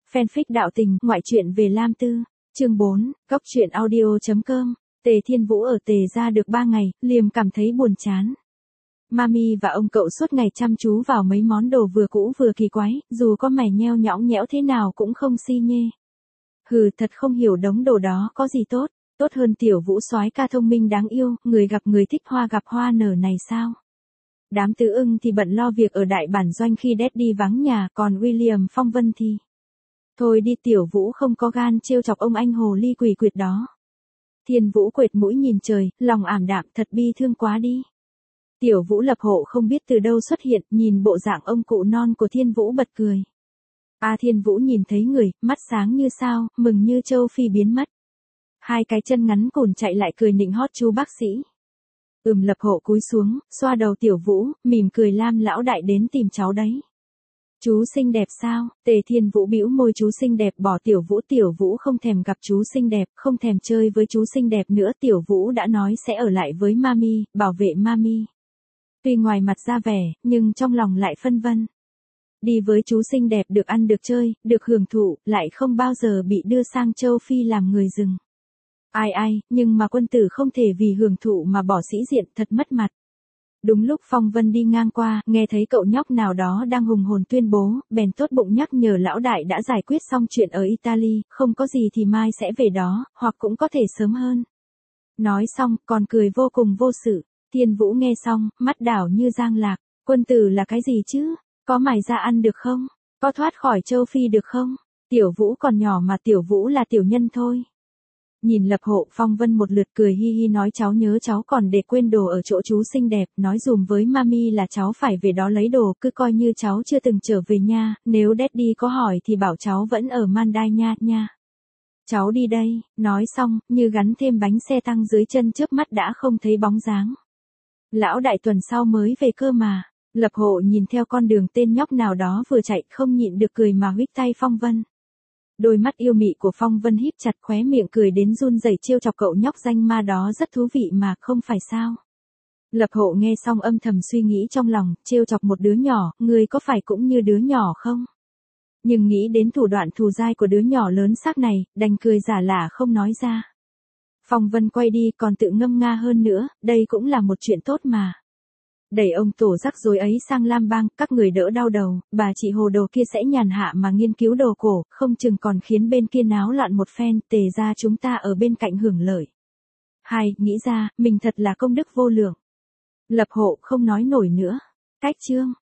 Fanfic đạo tình, ngoại truyện về Lam Tư, chương 4, góc truyện audio.com. Tề Thiên Vũ ở Tề gia được 3 ngày, Liêm cảm thấy buồn chán. Mami và ông cậu suốt ngày chăm chú vào mấy món đồ vừa cũ vừa kỳ quái, dù có mày nheo nhõng nhẽo thế nào cũng không si nhê. Hừ, thật không hiểu đống đồ đó có gì tốt, tốt hơn tiểu Vũ soái ca thông minh đáng yêu, người gặp người thích hoa gặp hoa nở này sao? Đám tứ ưng thì bận lo việc ở đại bản doanh khi Daddy vắng nhà, còn William Phong Vân thì... Thôi đi, tiểu Vũ không có gan trêu chọc ông anh hồ ly quỷ quyệt đó. Thiên Vũ quệt mũi nhìn trời, lòng ảm đạm, thật bi thương quá đi. Tiểu Vũ Lập Hộ không biết từ đâu xuất hiện, nhìn bộ dạng ông cụ non của Thiên Vũ bật cười. Thiên Vũ nhìn thấy người, mắt sáng như sao, mừng như châu phi biến mất. Hai cái chân ngắn cùn chạy lại cười nịnh hót chú bác sĩ. Lập Hộ cúi xuống, xoa đầu Tiểu Vũ, mỉm cười, Lam lão đại đến tìm cháu đấy. Chú xinh đẹp sao? Tề Thiên Vũ bĩu môi, chú xinh đẹp bỏ Tiểu Vũ không thèm gặp chú xinh đẹp, không thèm chơi với chú xinh đẹp nữa. Tiểu Vũ đã nói sẽ ở lại với Mami, bảo vệ Mami. Tuy ngoài mặt ra vẻ, nhưng trong lòng lại phân vân. Đi với chú xinh đẹp được ăn được chơi, được hưởng thụ, lại không bao giờ bị đưa sang châu Phi làm người rừng. Ai, nhưng mà quân tử không thể vì hưởng thụ mà bỏ sĩ diện, thật mất mặt. Đúng lúc Phong Vân đi ngang qua, nghe thấy cậu nhóc nào đó đang hùng hồn tuyên bố, bèn tốt bụng nhắc nhở lão đại đã giải quyết xong chuyện ở Italy, không có gì thì mai sẽ về đó, hoặc cũng có thể sớm hơn. Nói xong, còn cười vô cùng vô sự. Thiên Vũ nghe xong, mắt đảo như giang lạc, quân tử là cái gì chứ? Có mày ra ăn được không? Có thoát khỏi châu Phi được không? Tiểu Vũ còn nhỏ mà, Tiểu Vũ là tiểu nhân thôi. Nhìn Lập Hộ, Phong Vân một lượt cười hi hi nói cháu nhớ cháu còn để quên đồ ở chỗ chú xinh đẹp, nói dùm với Mami là cháu phải về đó lấy đồ, cứ coi như cháu chưa từng trở về nha, nếu Daddy có hỏi thì bảo cháu vẫn ở Mandai nha. Cháu đi đây, nói xong, như gắn thêm bánh xe tăng dưới chân, chớp mắt đã không thấy bóng dáng. Lão đại tuần sau mới về cơ mà. Lập Hộ nhìn theo con đường tên nhóc nào đó vừa chạy, không nhịn được cười mà huých tay Phong Vân. Đôi mắt yêu mị của Phong Vân híp chặt, khóe miệng cười đến run rẩy, trêu chọc cậu nhóc danh ma đó rất thú vị mà, không phải sao? Lập Hộ nghe xong âm thầm suy nghĩ trong lòng, trêu chọc một đứa nhỏ, người có phải cũng như đứa nhỏ không? Nhưng nghĩ đến thủ đoạn thù dai của đứa nhỏ lớn xác này, đành cười giả lả không nói ra. Phong Vân quay đi còn tự ngâm nga hơn nữa, đây cũng là một chuyện tốt mà. Đẩy ông tổ rắc rối ấy sang Lam Bang, các người đỡ đau đầu, bà chị hồ đồ kia sẽ nhàn hạ mà nghiên cứu đồ cổ, không chừng còn khiến bên kia náo loạn một phen, Tề ra chúng ta ở bên cạnh hưởng lợi. Nghĩ ra, mình thật là công đức vô lượng. Lập Hộ không nói nổi nữa. Cách chương.